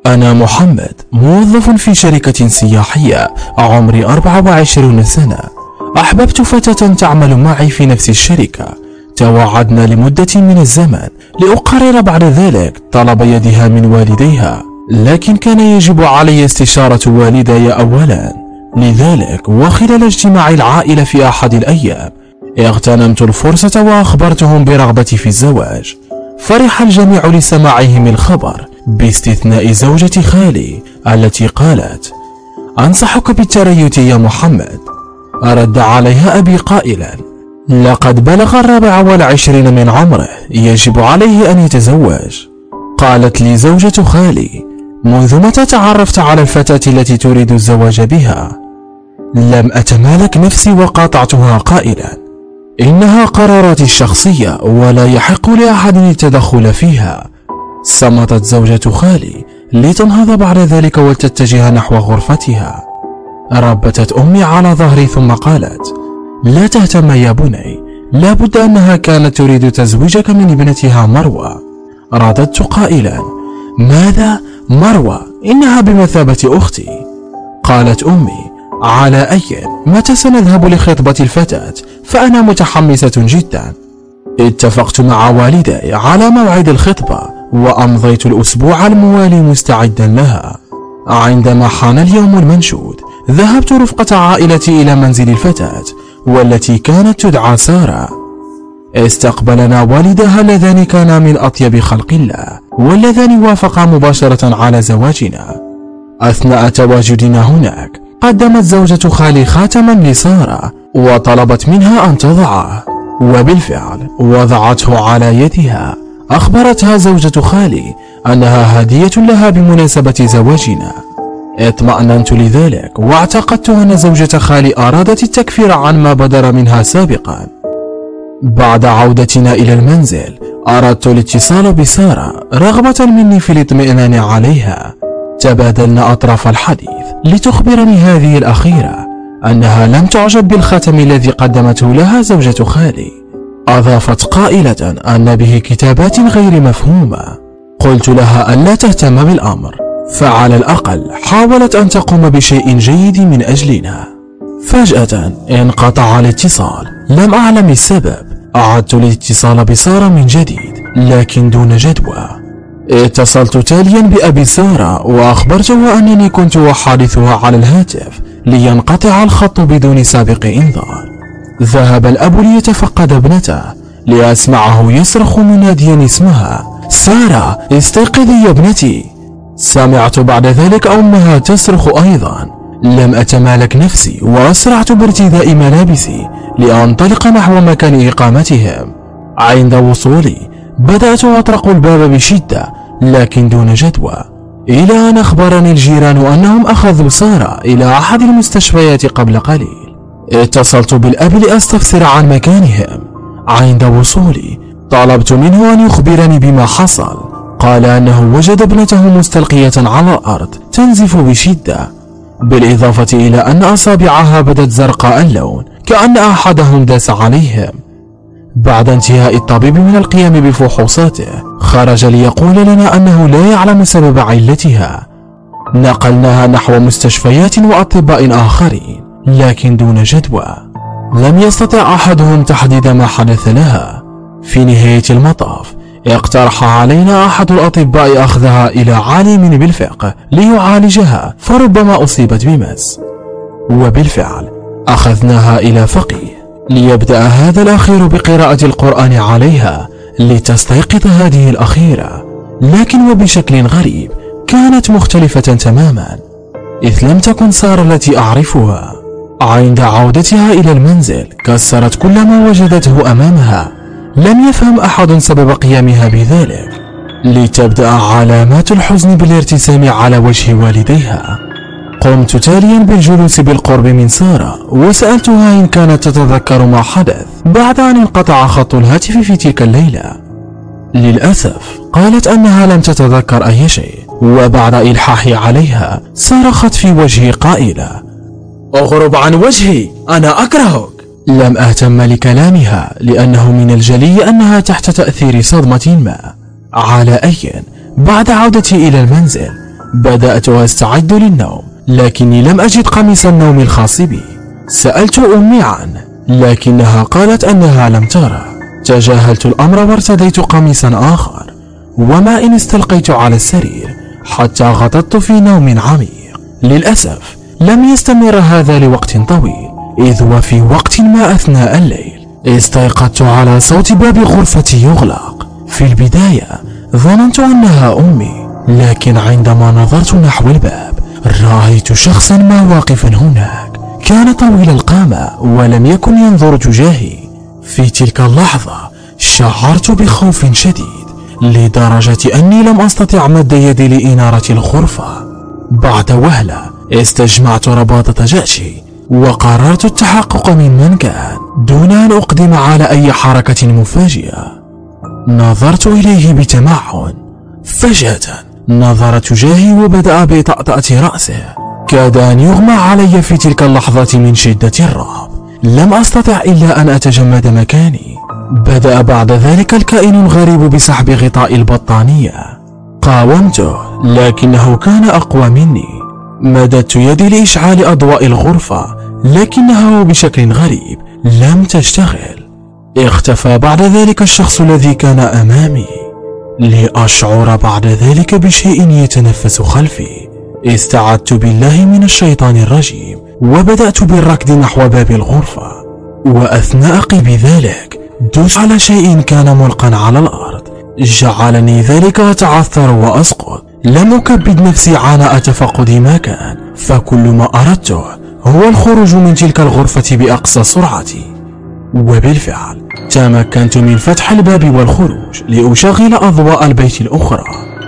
أنا محمد، موظف في شركة سياحية، عمري 24 سنة. أحببت فتاة تعمل معي في نفس الشركة. توعدنا لمدة من الزمن لأقرر بعد ذلك طلب يدها من والديها، لكن كان يجب علي استشارة والدي أولا. لذلك وخلال اجتماع العائلة في أحد الأيام اغتنمت الفرصة وأخبرتهم برغبتي في الزواج. فرح الجميع لسماعهم الخبر باستثناء زوجة خالي التي قالت: أنصحك بالتريث يا محمد. رد عليها أبي قائلا: لقد بلغ 24 من عمره، يجب عليه أن يتزوج. قالت لي زوجة خالي: منذ متى تعرفت على الفتاة التي تريد الزواج بها؟ لم أتمالك نفسي وقاطعتها قائلا: إنها قراراتي الشخصية ولا يحق لأحد التدخل فيها. صمتت زوجة خالي لتنهض بعد ذلك ولتتجه نحو غرفتها. ربتت أمي على ظهري ثم قالت: لا تهتم يا بني، لا بد أنها كانت تريد تزويجك من ابنتها مروة. رددت قائلا: ماذا؟ مروة إنها بمثابة أختي. قالت أمي: على أي، متى سنذهب لخطبة الفتاة؟ فأنا متحمسة جدا. اتفقت مع والدي على موعد الخطبة وأمضيت الأسبوع الموالي مستعدا لها. عندما حان اليوم المنشود ذهبت رفقة عائلتي إلى منزل الفتاة والتي كانت تدعى سارة. استقبلنا والدها اللذان كانا من أطيب خلق الله واللذان وافقا مباشرة على زواجنا. أثناء تواجدنا هناك قدمت زوجة خالي خاتما لسارة وطلبت منها أن تضعه، وبالفعل وضعته على يدها. أخبرتها زوجة خالي أنها هدية لها بمناسبة زواجنا. اطمأننت لذلك واعتقدت أن زوجة خالي أرادت التكفير عن ما بدر منها سابقا. بعد عودتنا إلى المنزل أردت الاتصال بسارة رغبة مني في الاطمئنان عليها. تبادلنا أطراف الحديث لتخبرني هذه الأخيرة أنها لم تعجب بالختم الذي قدمته لها زوجة خالي. أضافت قائلة أن به كتابات غير مفهومة. قلت لها ألا تهتم بالأمر، فعلى الأقل حاولت أن تقوم بشيء جيد من أجلنا. فجأة انقطع الاتصال، لم أعلم السبب. أعدت الاتصال بسارة من جديد لكن دون جدوى. اتصلت تاليا بأبي سارة وأخبرته أنني كنت أحادثها على الهاتف لينقطع الخط بدون سابق إنذار. ذهب الأب ليتفقد ابنته لأسمعه يصرخ مناديا اسمها: سارة استيقظي يا ابنتي. سمعت بعد ذلك أمها تصرخ أيضا. لم أتمالك نفسي وأسرعت بارتداء ملابسي لأنطلق نحو مكان إقامتهم. عند وصولي بدأت أطرق الباب بشدة لكن دون جدوى، إلى أن أخبرني الجيران أنهم أخذوا سارة إلى أحد المستشفيات قبل قليل. اتصلت بالأب لأستفسر عن مكانهم. عند وصولي طلبت منه أن يخبرني بما حصل. قال أنه وجد ابنته مستلقية على الأرض تنزف بشدة، بالإضافة إلى أن أصابعها بدت زرقاء اللون كأن أحدهم داس عليهم. بعد انتهاء الطبيب من القيام بفحوصاته خرج ليقول لنا أنه لا يعلم سبب علتها. نقلناها نحو مستشفيات وأطباء آخرين لكن دون جدوى. لم يستطع أحدهم تحديد ما حدث لها. في نهاية المطاف اقترح علينا أحد الأطباء أخذها إلى عالم بالفقه ليعالجها فربما أصيبت بمس، وبالفعل أخذناها إلى فقيه ليبدأ هذا الأخير بقراءة القرآن عليها لتستيقظ هذه الأخيرة. لكن وبشكل غريب كانت مختلفة تماما، إذ لم تكن سارة التي أعرفها. عند عودتها إلى المنزل كسرت كل ما وجدته أمامها. لم يفهم أحد سبب قيامها بذلك، لتبدأ علامات الحزن بالارتسام على وجه والديها. قمت تاليا بالجلوس بالقرب من سارة وسألتها إن كانت تتذكر ما حدث بعد أن انقطع خط الهاتف في تلك الليلة. للأسف قالت أنها لم تتذكر أي شيء، وبعد إلحاحي عليها صرخت في وجهي قائلة: اغرب عن وجهي، أنا أكرهك. لم أهتم لكلامها لأنه من الجلي أنها تحت تأثير صدمة ما. على أي، بعد عودتي إلى المنزل بدأت أستعد للنوم، لكني لم أجد قميص النوم الخاص بي. سألت أمي عنه، لكنها قالت أنها لم تره. تجاهلت الأمر وارتديت قميصا آخر، وما إن استلقيت على السرير حتى غطت في نوم عميق. للأسف لم يستمر هذا لوقت طويل، إذ وفي وقت ما أثناء الليل استيقظت على صوت باب غرفتي يغلق. في البداية ظننت أنها أمي، لكن عندما نظرت نحو الباب رأيت شخصا ما واقفا هناك. كان طويل القامة ولم يكن ينظر تجاهي. في تلك اللحظة شعرت بخوف شديد لدرجة أني لم أستطع مد يدي لإنارة الغرفة. بعد وهلة استجمعت رباطة جأشي وقررت التحقق من كان دون أن أقدم على أي حركة مفاجئة. نظرت إليه بتمعن. فجأة نظر تجاهي وبدأ بطأطأة رأسه. كاد أن يغمى علي في تلك اللحظة من شدة الرعب. لم أستطع إلا أن أتجمد مكاني. بدأ بعد ذلك الكائن الغريب بسحب غطاء البطانية. قاومته لكنه كان أقوى مني. مددت يدي لإشعال أضواء الغرفة، لكنها بشكل غريب لم تشتغل. اختفى بعد ذلك الشخص الذي كان أمامي. لأشعر بعد ذلك بشيء يتنفس خلفي. استعذت بالله من الشيطان الرجيم وبدأت بالركض نحو باب الغرفة، وأثناء قبي ذلك دست على شيء كان ملقا على الأرض. جعلني ذلك أتعثر وأسقط. لم أكبد نفسي عناء تفقد ما كان، فكل ما أردته هو الخروج من تلك الغرفة بأقصى سرعتي. وبالفعل تمكنت من فتح الباب والخروج لأشغل أضواء البيت الأخرى.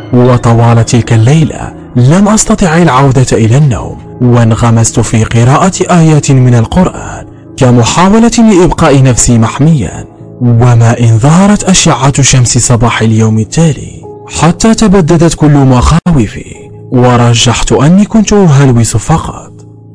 وطوال تلك الليلة لم أستطع العودة إلى النوم، وانغمست في قراءة آيات من القرآن كمحاولة لإبقاء نفسي محميا. وما إن ظهرت أشعة شمس صباح اليوم التالي حتى تبددت كل مخاوفي، ورجحت أني كنت أهلوس فقط.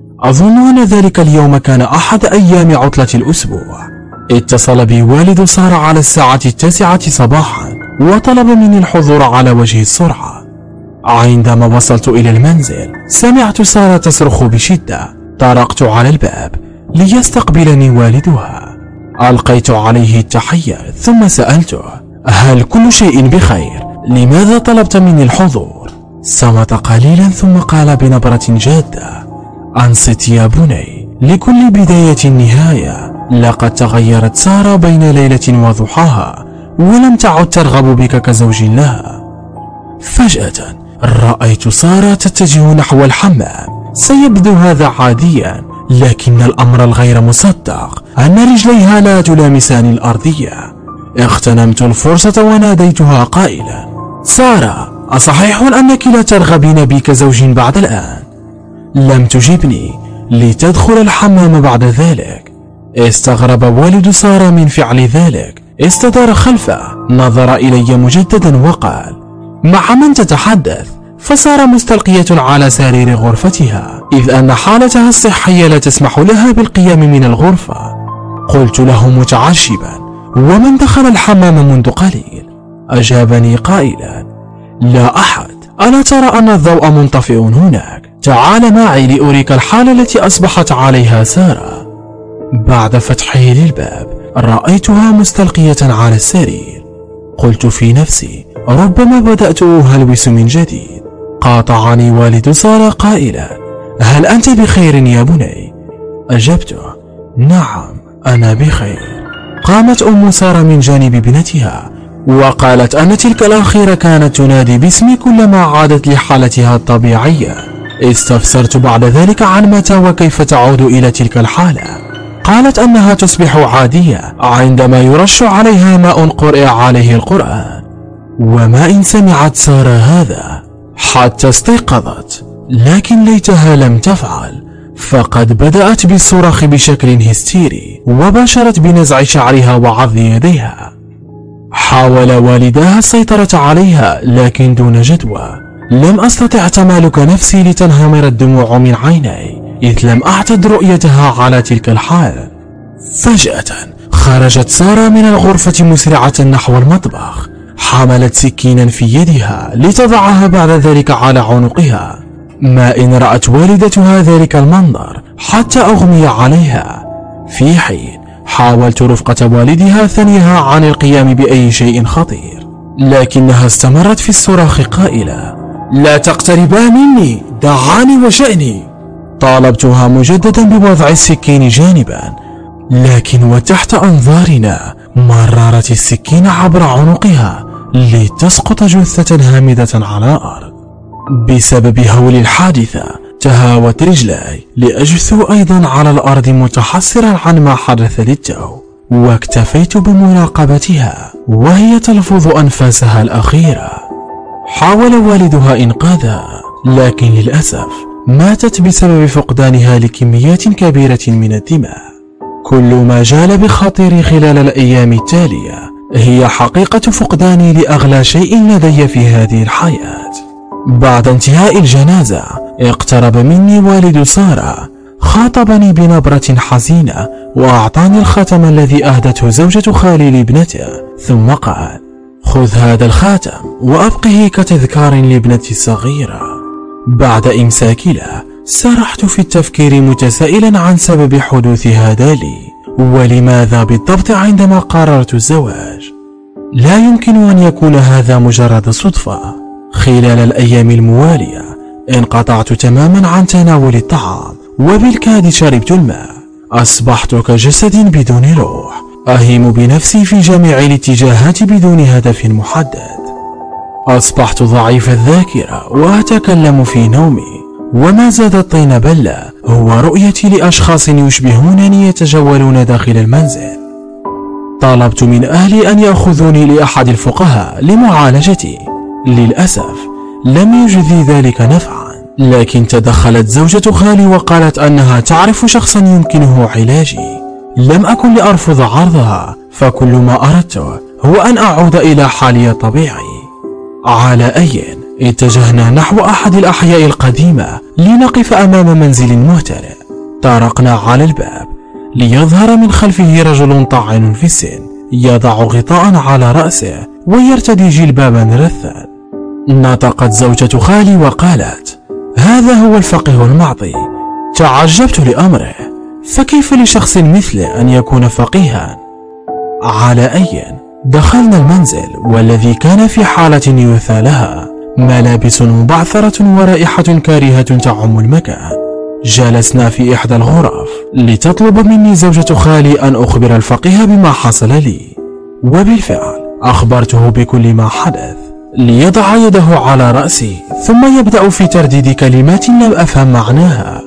أظن أن ذلك اليوم كان أحد أيام عطلة الأسبوع. اتصل بي والد سارة على الساعة 9 صباحا وطلب مني الحضور على وجه السرعة. عندما وصلت إلى المنزل سمعت سارة تصرخ بشدة. طرقت على الباب ليستقبلني والدها. ألقيت عليه التحية ثم سألته: هل كل شيء بخير؟ لماذا طلبت مني الحضور؟ صمت قليلا ثم قال بنبرة جادة: أنصت يا بني، لكل بداية نهاية. لقد تغيرت سارة بين ليلة وضحاها ولم تعد ترغب بك كزوج لها. فجأة رأيت سارة تتجه نحو الحمام. سيبدو هذا عاديا، لكن الأمر الغير مصدق أن رجليها لا تلامسان الأرضية. اغتنمت الفرصة وناديتها قائلا: سارة، أصحيح أنك لا ترغبين بي كزوج بعد الآن؟ لم تجبني لتدخل الحمام بعد ذلك. استغرب والد سارة من فعل ذلك. استدار خلفه، نظر إلي مجددا وقال: مع من تتحدث؟ فسارة مستلقية على سرير غرفتها، إذ أن حالتها الصحية لا تسمح لها بالقيام من الغرفة. قلت له متعجبا: ومن دخل الحمام منذ قليل؟ أجابني قائلا: لا أحد. ألا ترى أن الضوء منطفئ هناك؟ تعال معي لأريك الحالة التي أصبحت عليها سارة. بعد فتحه للباب رأيتها مستلقية على السرير. قلت في نفسي: ربما بدأت أهلوس من جديد. قاطعني والد سارة قائلا: هل أنت بخير يا بني؟ أجبته: نعم أنا بخير. قامت أم سارة من جانب ابنتها وقالت أن تلك الأخيرة كانت تنادي باسمي كلما عادت لحالتها الطبيعية. استفسرت بعد ذلك عن متى وكيف تعود إلى تلك الحالة. قالت أنها تصبح عادية عندما يرش عليها ماء قرئ عليه القرآن. وما إن سمعت سارة هذا حتى استيقظت، لكن ليتها لم تفعل، فقد بدأت بالصراخ بشكل هستيري وباشرت بنزع شعرها وعض يديها. حاول والداها السيطرة عليها لكن دون جدوى. لم أستطع تمالك نفسي لتنهمر الدموع من عيني، إذ لم أعتد رؤيتها على تلك الحال. فجأة خرجت سارة من الغرفة مسرعة نحو المطبخ، حملت سكينا في يدها لتضعها بعد ذلك على عنقها. ما إن رأت والدتها ذلك المنظر حتى أغمي عليها، في حين حاولت رفقة والدها ثنيها عن القيام بأي شيء خطير، لكنها استمرت في الصراخ قائلة: لا تقتربا مني، دعاني وشأني. طالبتها مجددا بوضع السكين جانبا، لكن وتحت أنظارنا مررت السكين عبر عنقها لتسقط جثة هامدة على الأرض. بسبب هول الحادثة تهاوت رجلاي لأجثو أيضا على الأرض متحسرا عن ما حدث للتو، واكتفيت بمراقبتها وهي تلفظ أنفاسها الأخيرة. حاول والدها إنقاذها، لكن للأسف ماتت بسبب فقدانها لكميات كبيرة من الدماء. كل ما جال بخاطري خلال الأيام التالية هي حقيقة فقداني لأغلى شيء لدي في هذه الحياة. بعد انتهاء الجنازة اقترب مني والد سارة، خاطبني بنبرة حزينة وأعطاني الخاتم الذي أهدته زوجة خالي لابنته، ثم قال: خذ هذا الخاتم وأبقه كتذكار لابنتي الصغيرة. بعد إمساكي له سرحت في التفكير متسائلا عن سبب حدوث هذا لي، ولماذا بالضبط عندما قررت الزواج. لا يمكن أن يكون هذا مجرد صدفة. خلال الأيام الموالية انقطعت تماما عن تناول الطعام، وبالكاد شربت الماء. أصبحت كجسد بدون روح، أهيم بنفسي في جميع الاتجاهات بدون هدف محدد. أصبحت ضعيف الذاكرة وأتكلم في نومي، وما زاد الطين بلة هو رؤيتي لأشخاص يشبهونني يتجولون داخل المنزل. طلبت من أهلي أن يأخذوني لأحد الفقهاء لمعالجتي. للأسف لم يجدي ذلك نفعا، لكن تدخلت زوجة خالي وقالت أنها تعرف شخصا يمكنه علاجي. لم أكن لأرفض عرضها، فكل ما أردته هو أن أعود إلى حالي الطبيعي. على أي اتجهنا نحو أحد الأحياء القديمة لنقف أمام منزل مهترئ. طرقنا على الباب ليظهر من خلفه رجل طاعن في السن يضع غطاء على رأسه ويرتدي جلبابا رثا. نطقت زوجة خالي وقالت: هذا هو الفقيه المعطي. تعجبت لأمره، فكيف لشخص مثله أن يكون فقيها؟ على أي دخلنا المنزل والذي كان في حالة يثى لها، ملابس مبعثرة ورائحة كارهة تعم المكان. جلسنا في إحدى الغرف لتطلب مني زوجة خالي أن أخبر الفقيه بما حصل لي، وبالفعل أخبرته بكل ما حدث. ليضع يده على رأسي ثم يبدأ في ترديد كلمات لم أفهم معناها.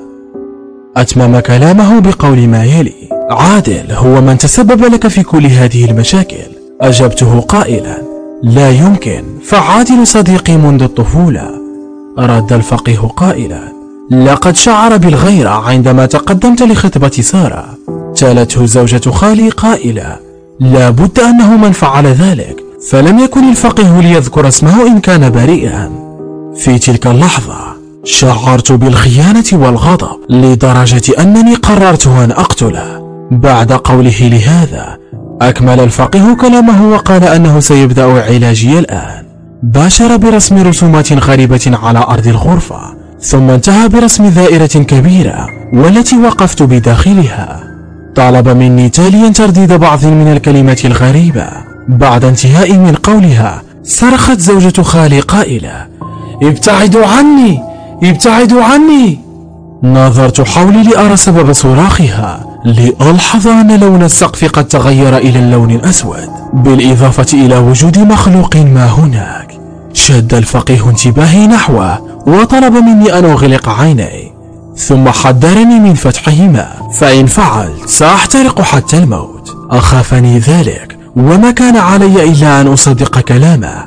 أتمم كلامه بقول ما يلي: عادل هو من تسبب لك في كل هذه المشاكل. أجبته قائلا: لا يمكن، فعادل صديقي منذ الطفولة. رد الفقيه قائلا: لقد شعر بالغيرة عندما تقدمت لخطبة سارة. تالته زوجة خالي قائلة: لا بد أنه من فعل ذلك، فلم يكن الفقيه ليذكر اسمه إن كان بريئا. في تلك اللحظة شعرت بالخيانة والغضب لدرجة أنني قررت أن أقتله. بعد قوله لهذا أكمل الفقيه كلامه وقال أنه سيبدأ علاجي الآن. باشر برسم رسومات غريبة على أرض الغرفة، ثم انتهى برسم دائرة كبيرة والتي وقفت بداخلها. طلب مني تاليا ترديد بعض من الكلمات الغريبة. بعد انتهاء من قولها صرخت زوجة خالي قائلة: ابتعدوا عني، ابتعدوا عني. نظرت حولي لأرى سبب صراخها، لألحظ أن لون السقف قد تغير إلى اللون الأسود، بالإضافة إلى وجود مخلوق ما هناك. شد الفقيه انتباهي نحوه وطلب مني أن أغلق عيني، ثم حذرني من فتحهما، فإن فعلت سأحترق حتى الموت. أخافني ذلك وما كان علي إلا أن أصدق كلامه.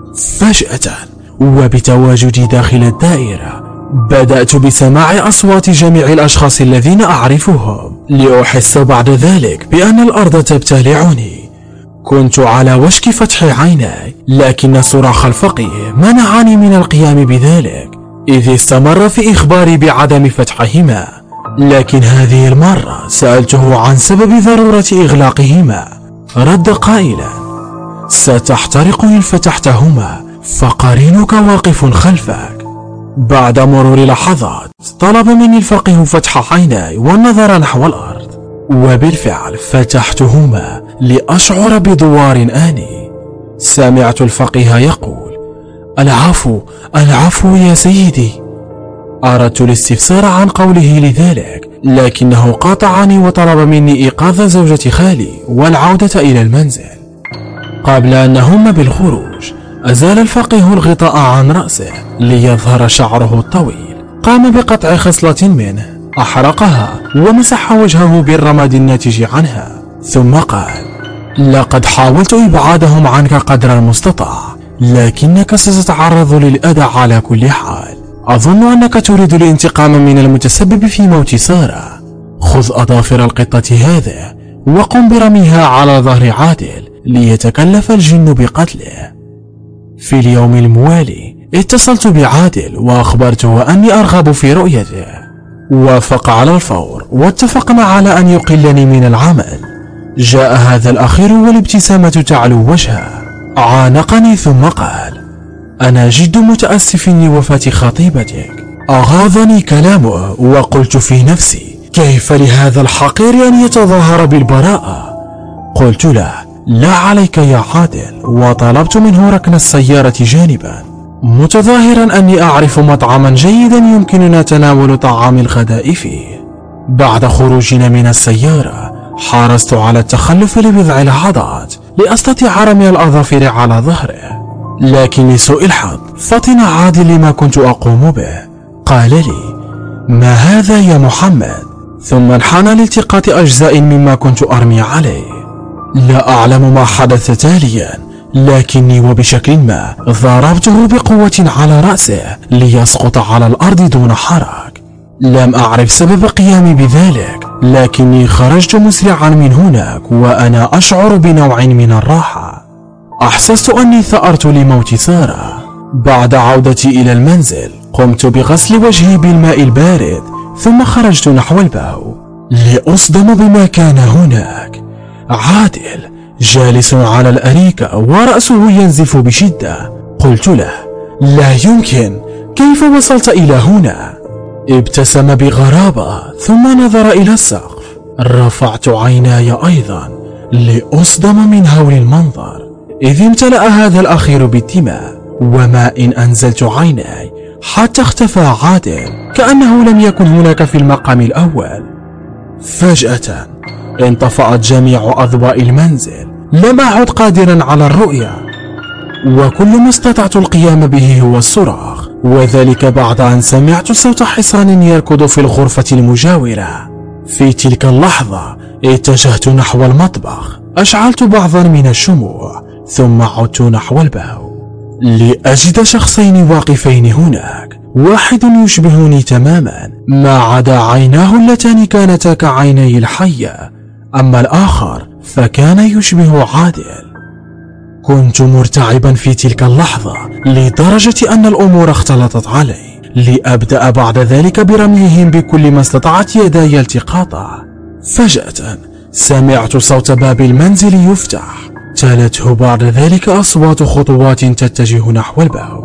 فجأة وبتواجدي داخل الدائرة بدأت بسماع أصوات جميع الأشخاص الذين أعرفهم، لأحس بعد ذلك بأن الأرض تبتلعني. كنت على وشك فتح عيني، لكن صراخ الفقيه منعني من القيام بذلك، إذ استمر في إخباري بعدم فتحهما. لكن هذه المرة سألته عن سبب ضرورة إغلاقهما. رد قائلا: ستحترق إن فتحتهما، فقرينك واقف خلفك. بعد مرور لحظات طلب مني الفقيه فتح عيناي والنظر نحو الأرض، وبالفعل فتحتهما لأشعر بدوار آني. سمعت الفقيه يقول: العفو العفو يا سيدي. أردت الاستفسار عن قوله لذلك، لكنه قاطعني وطلب مني إيقاظ زوجة خالي والعودة إلى المنزل. قبل أن نهم بالخروج أزال الفقيه الغطاء عن رأسه ليظهر شعره الطويل. قام بقطع خصلة منه، أحرقها ومسح وجهه بالرماد الناتج عنها، ثم قال: لقد حاولت إبعادهم عنك قدر المستطاع، لكنك ستتعرض للأذى على كل حال. أظن أنك تريد الانتقام من المتسبب في موت سارة. خذ أظافر القطة هذه وقم برميها على ظهر عادل ليتكلف الجن بقتله. في اليوم الموالي اتصلت بعادل وأخبرته أني أرغب في رؤيته. وافق على الفور واتفقنا على أن يقلني من العمل. جاء هذا الأخير والابتسامة تعلو وجهه. عانقني ثم قال: أنا جد متأسف لوفاة خطيبتك. أغاظني كلامه وقلت في نفسي: كيف لهذا الحقير أن يتظاهر بالبراءة؟ قلت له: لا عليك يا عادل، وطلبت منه ركن السيارة جانبا، متظاهرا أني أعرف مطعما جيدا يمكننا تناول طعام الغداء فيه. بعد خروجنا من السيارة حرصت على التخلف لبضع لحظات لأستطيع رمي الأظافر على ظهره، لكن لسوء الحظ فطن عادل لما كنت أقوم به. قال لي: ما هذا يا محمد؟ ثم انحنى لالتقاط أجزاء مما كنت أرمي عليه. لا أعلم ما حدث تاليا، لكني وبشكل ما ضربته بقوة على رأسه ليسقط على الأرض دون حرك. لم أعرف سبب قيامي بذلك، لكني خرجت مسرعا من هناك وأنا أشعر بنوع من الراحة. أحسست أني ثأرت لموت سارة. بعد عودتي إلى المنزل قمت بغسل وجهي بالماء البارد، ثم خرجت نحو الباب لأصدم بما كان هناك. عادل جالس على الأريكة ورأسه ينزف بشدة. قلت له: لا يمكن، كيف وصلت إلى هنا؟ ابتسم بغرابة ثم نظر إلى السقف. رفعت عيناي أيضا لأصدم من هول المنظر، إذ امتلأ هذا الأخير بالدماء وماء. أنزلت عيناي حتى اختفى عادل كأنه لم يكن هناك في المقام الأول. فجأة انطفأت جميع أضواء المنزل، لم أعد قادرا على الرؤية، وكل ما استطعت القيام به هو الصراخ، وذلك بعد أن سمعت صوت حصان يركض في الغرفة المجاورة. في تلك اللحظة اتجهت نحو المطبخ، أشعلت بعضا من الشموع، ثم عدت نحو الباب لأجد شخصين واقفين هناك. واحد يشبهني تماما ما عدا عيناه اللتان كانتا كعيني الحية، أما الآخر فكان يشبه عادل. كنت مرتعبا في تلك اللحظة لدرجة أن الأمور اختلطت علي، لأبدأ بعد ذلك برميهم بكل ما استطعت يداي التقاطه. فجأة سمعت صوت باب المنزل يفتح، تلته بعد ذلك أصوات خطوات تتجه نحو الباب.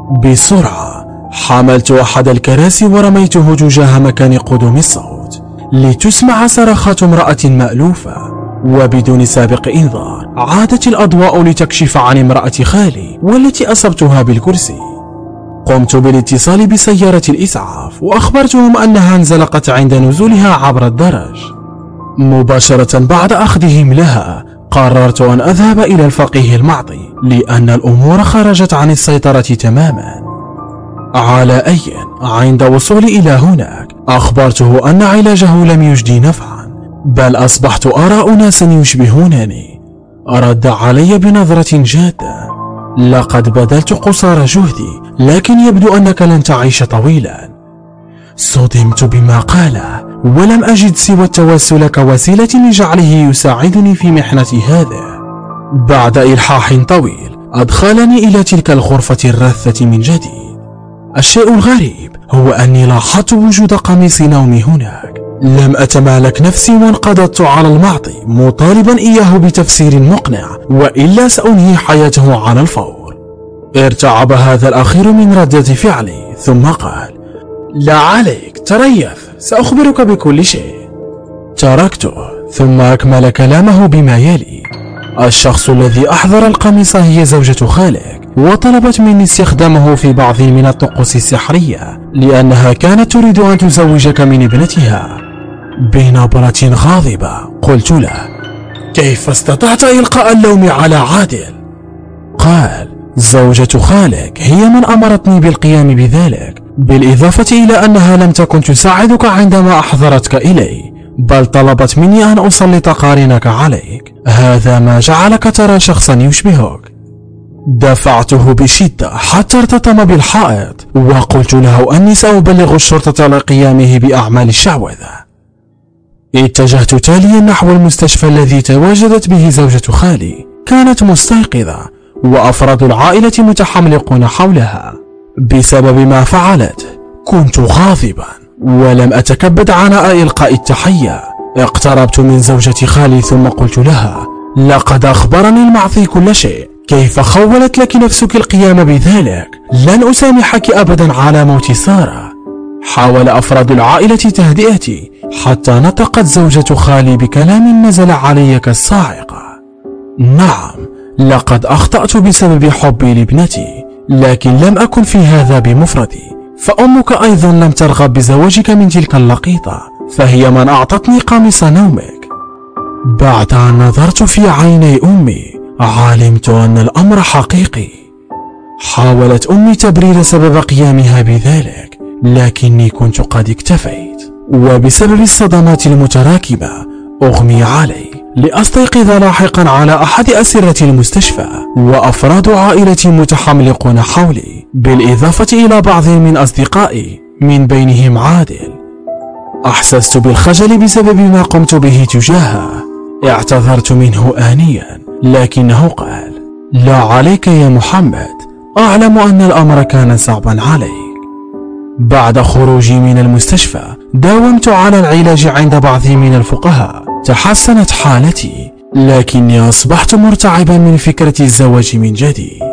بسرعة حملت أحد الكراسي ورميته تجاه مكان قدوم الصوت لتسمع صرخات امرأة مألوفة. وبدون سابق إنذار عادت الأضواء لتكشف عن امرأة خالي والتي أصبتها بالكرسي. قمت بالاتصال بسيارة الإسعاف وأخبرتهم أنها انزلقت عند نزولها عبر الدرج. مباشرة بعد أخذهم لها قررت أن أذهب إلى الفقيه المعطي، لأن الأمور خرجت عن السيطرة تماما. على أي عند وصولي إلى هناك أخبرته أن علاجه لم يجدي نفعا، بل أصبحت أرى أناسا يشبهونني. رد علي بنظرة جادة: لقد بذلت قصارى جهدي، لكن يبدو أنك لن تعيش طويلا. صدمت بما قاله ولم أجد سوى التوسل كوسيلة لجعله يساعدني في محنتي هذه. بعد إلحاح طويل أدخلني إلى تلك الغرفة الرثة من جديد. الشيء الغريب هو أني لاحظت وجود قميص نومي هناك، لم أتمالك نفسي وانقضضت على المعطي مطالبا إياه بتفسير مقنع، وإلا سأنهي حياته على الفور. ارتعب هذا الأخير من ردة فعلي ثم قال: لا عليك، تريث، سأخبرك بكل شيء. تركته ثم أكمل كلامه بما يلي: الشخص الذي أحضر القميص هي زوجة خالك، وطلبت مني استخدامه في بعض من الطقوس السحرية لأنها كانت تريد أن تزوجك من ابنتها. بنبرة غاضبة قلت له: كيف استطعت إلقاء اللوم على عادل؟ قال: زوجة خالك هي من أمرتني بالقيام بذلك، بالإضافة إلى أنها لم تكن تساعدك عندما أحضرتك إلي، بل طلبت مني أن أسلط قارنك عليك. هذا ما جعلك ترى شخصا يشبهك. دفعته بشدة حتى ارتطم بالحائط، وقلت له أني سأبلغ الشرطة لقيامه بأعمال الشعوذة. اتجهت تاليا نحو المستشفى الذي تواجدت به زوجة خالي. كانت مستيقظة وأفراد العائلة متحملقون حولها بسبب ما فعلته. كنت غاضبا ولم أتكبد عناء إلقاء التحية. اقتربت من زوجة خالي ثم قلت لها: لقد أخبرني المعطي كل شيء، كيف خولت لك نفسك القيام بذلك؟ لن أسامحك أبدا على موت سارة. حاول أفراد العائلة تهدئتي حتى نطقت زوجة خالي بكلام نزل علي كالصاعقة: نعم، لقد أخطأت بسبب حبي لابنتي، لكن لم أكن في هذا بمفردي، فأمك أيضا لم ترغب بزواجك من تلك اللقيطة، فهي من أعطتني قميص نومك. بعد أن نظرت في عيني أمي علمت أن الأمر حقيقي. حاولت أمي تبرير سبب قيامها بذلك، لكني كنت قد اكتفيت، وبسبب الصدمات المتراكمة أغمي علي لأستيقظ لاحقا على أحد أسرة المستشفى، وأفراد عائلتي متحملقون حولي، بالإضافة إلى بعض من أصدقائي من بينهم عادل. أحسست بالخجل بسبب ما قمت به تجاهه. اعتذرت منه آنيا، لكنه قال: لا عليك يا محمد، أعلم أن الأمر كان صعبا عليك. بعد خروجي من المستشفى داومت على العلاج عند بعض من الفقهاء. تحسنت حالتي، لكني أصبحت مرتعبا من فكرة الزواج من جديد.